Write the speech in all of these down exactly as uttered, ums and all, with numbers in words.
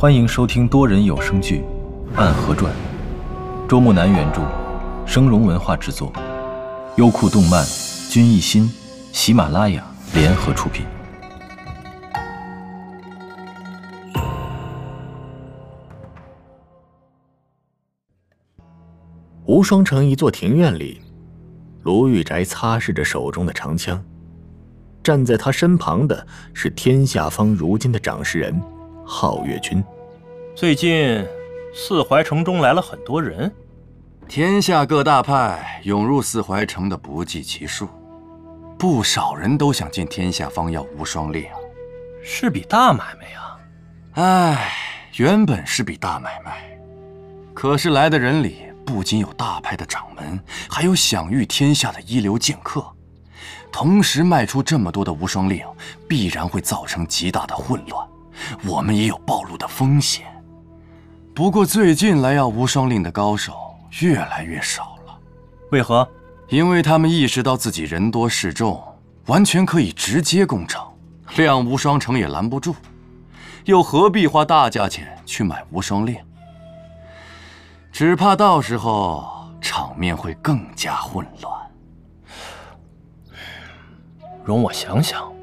欢迎收听多人有声剧《暗河传》，周木南原著，声荣文化制作，优酷动漫、君艺心、喜马拉雅联合出品。 无双城一座庭院里，卢玉宅擦拭着手中的长枪，站在他身旁的是天下方如今的掌事人皓月君。 最近四怀城中来了很多人， 天下各大派涌入四怀城的不计其数，不少人都想进天下方要无双令， 是笔大买卖呀。 唉，原本是笔大买卖，可是来的人里不仅有大派的掌门，还有享誉天下的一流剑客，同时卖出这么多的无双令，必然会造成极大的混乱，我们也有暴露的风险。不过最近来要无双令的高手越来越少了。 为何？ 因为他们意识到自己人多势众，完全可以直接攻城，亮无双城也拦不住，又何必花大价钱去买无双令？只怕到时候场面会更加混乱。 容我想想。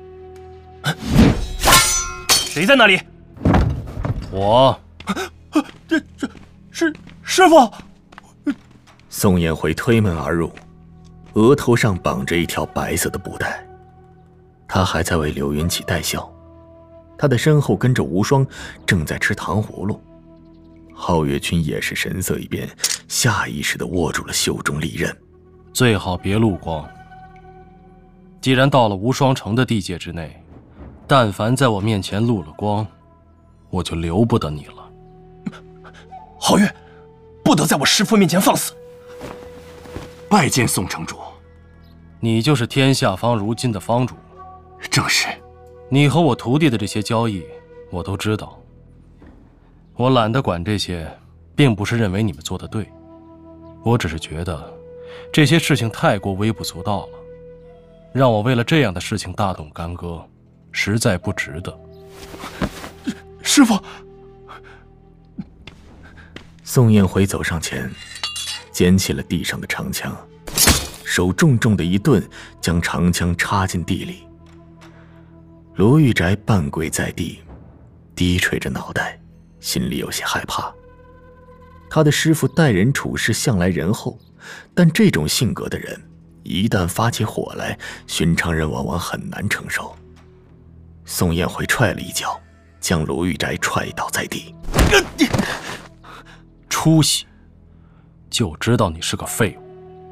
谁在那里？我。这这是师傅。 宋彦辉推门而入，额头上绑着一条白色的布带，他还在为柳云起戴孝，他的身后跟着无双，正在吃糖葫芦。皓月君也是神色一变，下意识地握住了袖中利刃。 最好别露光。既然到了无双城的地界之内，但凡在我面前露了光，我就留不得你了。 皓月，不得在我师父面前放肆！ 拜见宋城主。 你就是天下方如今的方主？ 正是。 你和我徒弟的这些交易，我都知道。我懒得管这些，并不是认为你们做得对，我只是觉得这些事情太过微不足道了，让我为了这样的事情大动干戈，实在不值得。 师父。 宋彦辉走上前，捡起了地上的长枪，手重重的一顿，将长枪插进地里。罗玉宅半跪在地，低垂着脑袋，心里有些害怕。他的师父待人处事向来仁厚，但这种性格的人一旦发起火来，寻常人往往很难承受。宋彦辉踹了一脚，将罗玉宅踹倒在地。 出息，就知道你是个废物。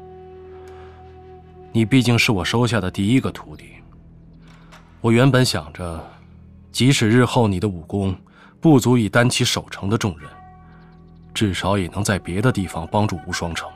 你毕竟是我收下的第一个徒弟，我原本想着，即使日后你的武功不足以担起守城的重任，至少也能在别的地方帮助无双城。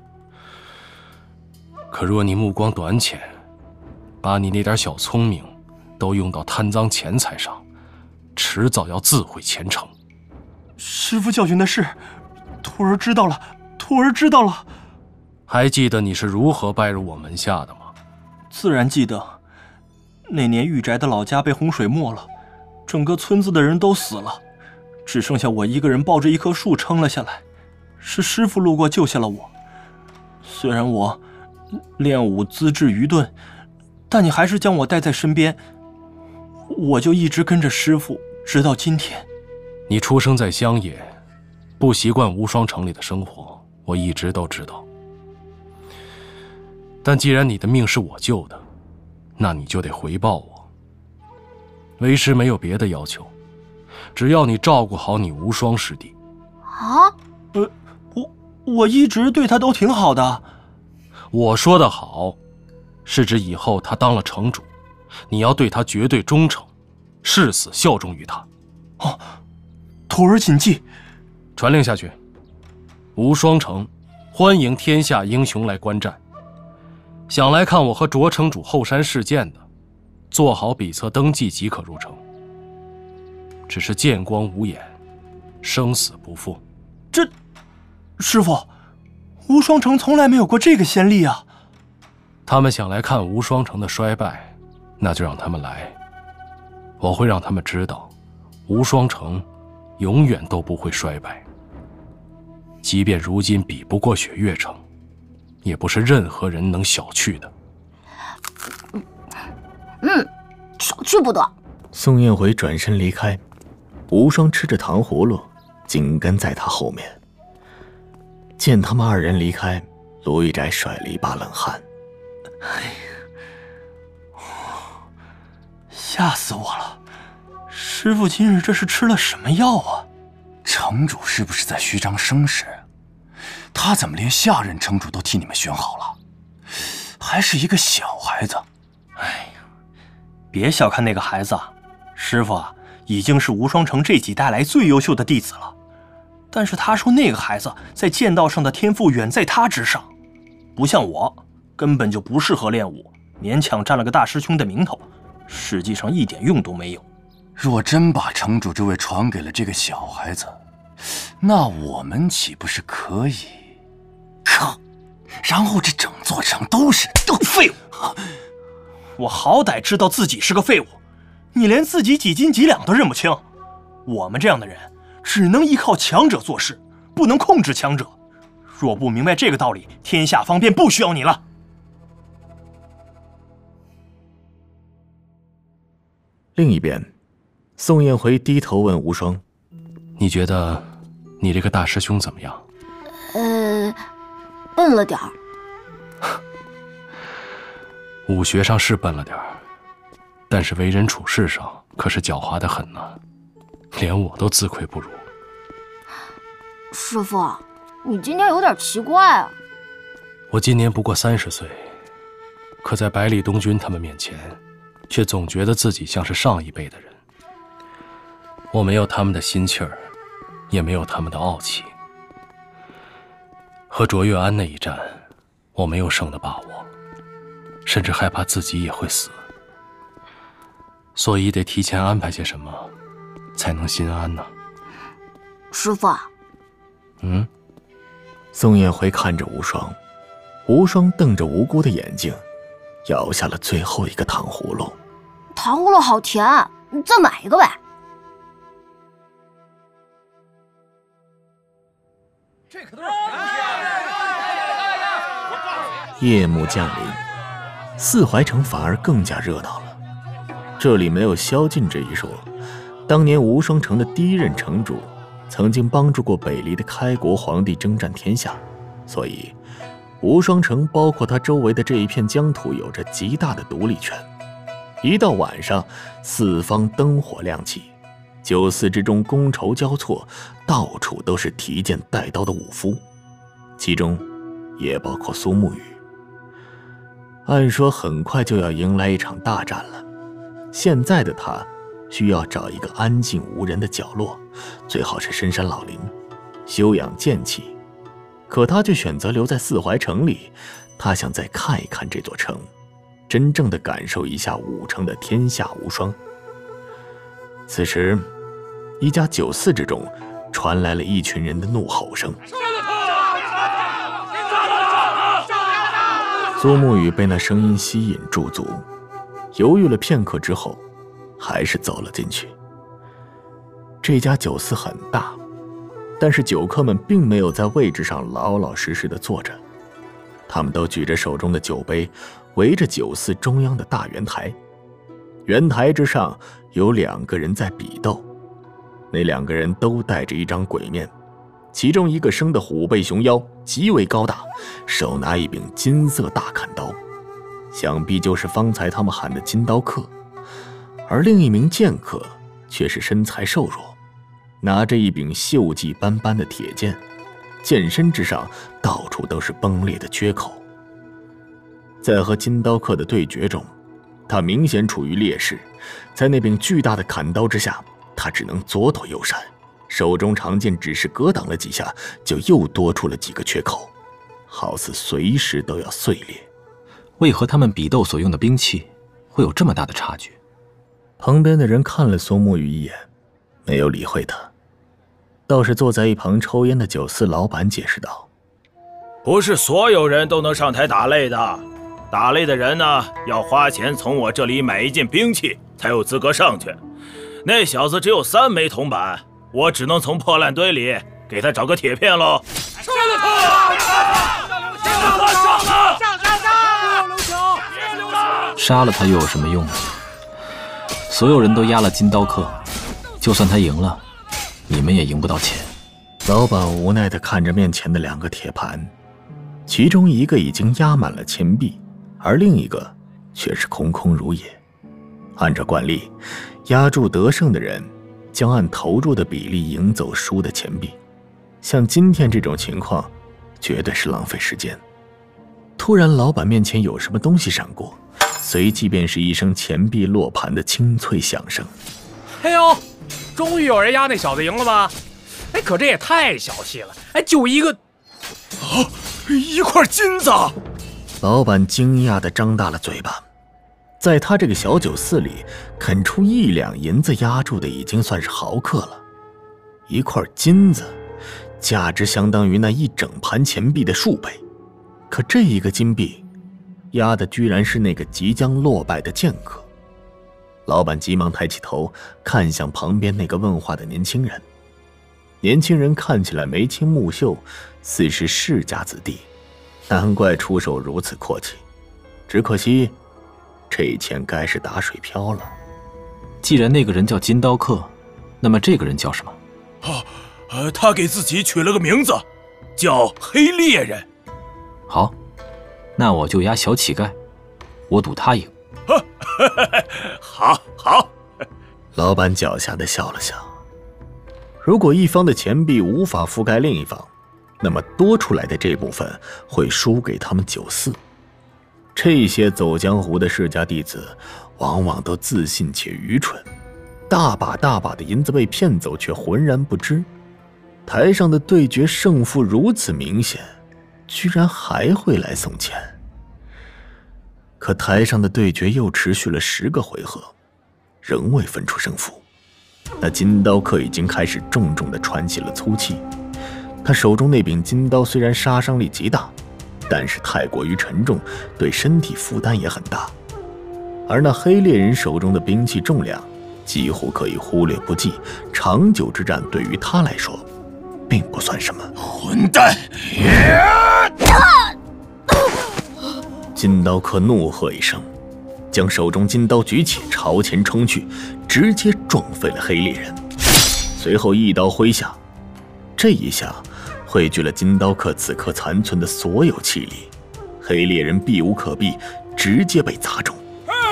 可若你目光短浅，把你那点小聪明都用到贪赃钱财上，迟早要自毁前程。 师父教训的是，徒儿知道了，徒儿知道了。 还记得你是如何拜入我门下的吗？ 自然记得。那年玉宅的老家被洪水没了，整个村子的人都死了，只剩下我一个人抱着一棵树撑了下来。是师父路过救下了我。虽然我练武资质愚钝，但你还是将我带在身边，我就一直跟着师父，直到今天。 你出生在乡野，不习惯无双城里的生活，我一直都知道。但既然你的命是我救的，那你就得回报我。为师没有别的要求，只要你照顾好你无双师弟。 啊？ 呃，我我一直对他都挺好的。 我说的好，是指以后他当了城主，你要对他绝对忠诚，誓死效忠于他。 哦，徒儿谨记。 传令下去，无双城欢迎天下英雄来观战。想来看我和卓城主后山事件的，做好笔册登记即可入城。只是见光无眼，生死不负。 这，师父，无双城从来没有过这个先例啊。 他们想来看无双城的衰败，那就让他们来。我会让他们知道，无双城永远都不会衰败。即便如今比不过雪月城，也不是任何人能小觑的。 嗯，小觑不得。 宋彦回转身离开，无双吃着糖葫芦，紧跟在他后面。见他们二人离开，罗玉宅甩了一把冷汗。 哎呀，吓死我了！师父今日这是吃了什么药啊？ 城主是不是在虚张声势？他怎么连下任城主都替你们选好了？还是一个小孩子。 哎呀，别小看那个孩子啊，师父啊，已经是无双城这几代来最优秀的弟子了。但是他说那个孩子在剑道上的天赋远在他之上，不像我，根本就不适合练武，勉强占了个大师兄的名头，实际上一点用都没有。 若真把城主这位传给了这个小孩子，那我们岂不是可以？靠！然后这整座城都是都废物！我好歹知道自己是个废物，你连自己几斤几两都认不清。我们这样的人只能依靠强者做事，不能控制强者。若不明白这个道理，天下方便不需要你了。 另一边，宋彦回低头问无双：“ 你觉得你这个大师兄怎么样？” 呃，笨了点儿。 武学上是笨了点儿，但是为人处事上可是狡猾得很呢，连我都自愧不如。 师父，你今天有点奇怪啊。 我今年不过三十岁，可在百里东军他们面前，却总觉得自己像是上一辈的人。我没有他们的心气儿，也没有他们的傲气。和卓越安那一战，我没有胜的把握，甚至害怕自己也会死，所以得提前安排些什么，才能心安呢？ 师父， 嗯？ 宋彦回看着无双，无双瞪着无辜的眼睛，咬下了最后一个糖葫芦。 糖葫芦好甜，你再买一个呗。 这可都是夜幕降临，四怀城反而更加热闹了。这里没有宵禁这一说，当年无双城的第一任城主曾经帮助过北离的开国皇帝征战天下，所以无双城包括它周围的这一片疆土有着极大的独立权。一到晚上，四方灯火亮起，酒肆之中觥筹交错，到处都是提剑带刀的武夫，其中也包括苏沐雨。按说很快就要迎来一场大战了，现在的他需要找一个安静无人的角落，最好是深山老林，休养剑气。可他却选择留在四怀城里，他想再看一看这座城，真正的感受一下武城的天下无双。此时，一家酒肆之中传来了一群人的怒吼声。苏沐雨被那声音吸引驻足，犹豫了片刻之后，还是走了进去。这家酒肆很大，但是酒客们并没有在位置上老老实实的坐着，他们都举着手中的酒杯，围着酒肆中央的大圆台。圆台之上有两个人在比斗，那两个人都戴着一张鬼面，其中一个生的虎背熊腰，极为高大，手拿一柄金色大砍刀，想必就是方才他们喊的金刀客。而另一名剑客却是身材瘦弱，拿着一柄锈迹斑斑的铁剑，剑身之上到处都是崩裂的缺口。在和金刀客的对决中，他明显处于劣势，在那柄巨大的砍刀之下，他只能左躲右闪，手中长剑只是格挡了几下，就又多出了几个缺口，好似随时都要碎裂。 为何他们比斗所用的兵器会有这么大的差距？ 旁边的人看了苏沐雨一眼，没有理会他，倒是坐在一旁抽烟的酒肆老板解释道：“ 不是所有人都能上台打擂的，打擂的人呢，要花钱从我这里买一件兵器才有资格上去。那小子只有三枚铜板， 我只能从破烂堆里给他找个铁片喽。 杀了他！杀了他！杀了！上上上！不要留情！别留情！ 杀了他又有什么用呢？所有人都压了金刀客，就算他赢了，你们也赢不到钱。 老板无奈地看着面前的两个铁盘，其中一个已经压满了钱币，而另一个却是空空如也。按照惯例，压住得胜的人将按投入的比例赢走输的钱币。像今天这种情况，绝对是浪费时间。突然，老板面前有什么东西闪过，随即便是一声钱币落盘的清脆响声。 哎呦，终于有人压那小子赢了吧？哎，可这也太小气了！哎，就一个，啊，一块金子！ 老板惊讶地张大了嘴巴，在他这个小酒肆里，肯出一两银子压住的已经算是豪客了。一块金子，价值相当于那一整盘钱币的数倍。可这一个金币，压的居然是那个即将落败的剑客。老板急忙抬起头，看向旁边那个问话的年轻人。年轻人看起来眉清目秀，似是世家子弟，难怪出手如此阔气。只可惜，这钱该是打水漂了。 既然那个人叫金刀客，那么这个人叫什么？ 啊，呃，他给自己取了个名字，叫黑猎人。 好，那我就压小乞丐，我赌他赢。 好，好。 老板狡黠地笑了笑。如果一方的钱币无法覆盖另一方，那么多出来的这部分会输给他们九四。这些走江湖的世家弟子往往都自信且愚蠢，大把大把的银子被骗走却浑然不知。台上的对决胜负如此明显，居然还会来送钱。可台上的对决又持续了十个回合，仍未分出胜负。那金刀客已经开始重重地喘起了粗气，他手中那柄金刀虽然杀伤力极大，但是太过于沉重，对身体负担也很大。而那黑猎人手中的兵器重量几乎可以忽略不计，长久之战对于他来说并不算什么。 混蛋！ 金刀客怒喝一声，将手中金刀举起，朝前冲去，直接撞飞了黑猎人。随后一刀挥下，这一下汇聚了金刀客此刻残存的所有气力，黑猎人避无可避，直接被砸中。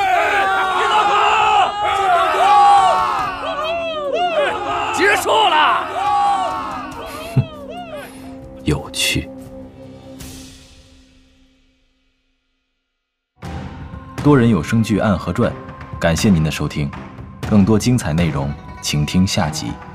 结束了。 哼，有趣。多人有声剧《暗河传》，感谢您的收听，更多精彩内容，请听下集。